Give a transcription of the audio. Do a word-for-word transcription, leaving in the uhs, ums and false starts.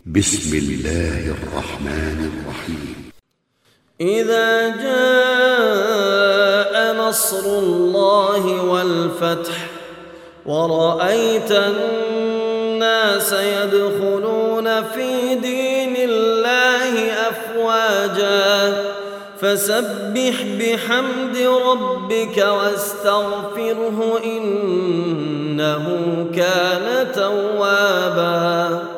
بسم الله الرحمن الرحيم. إذا جاء نصر الله والفتح ورأيت الناس يدخلون في دين الله أفواجا فسبح بحمد ربك واستغفره إنه كان توابا.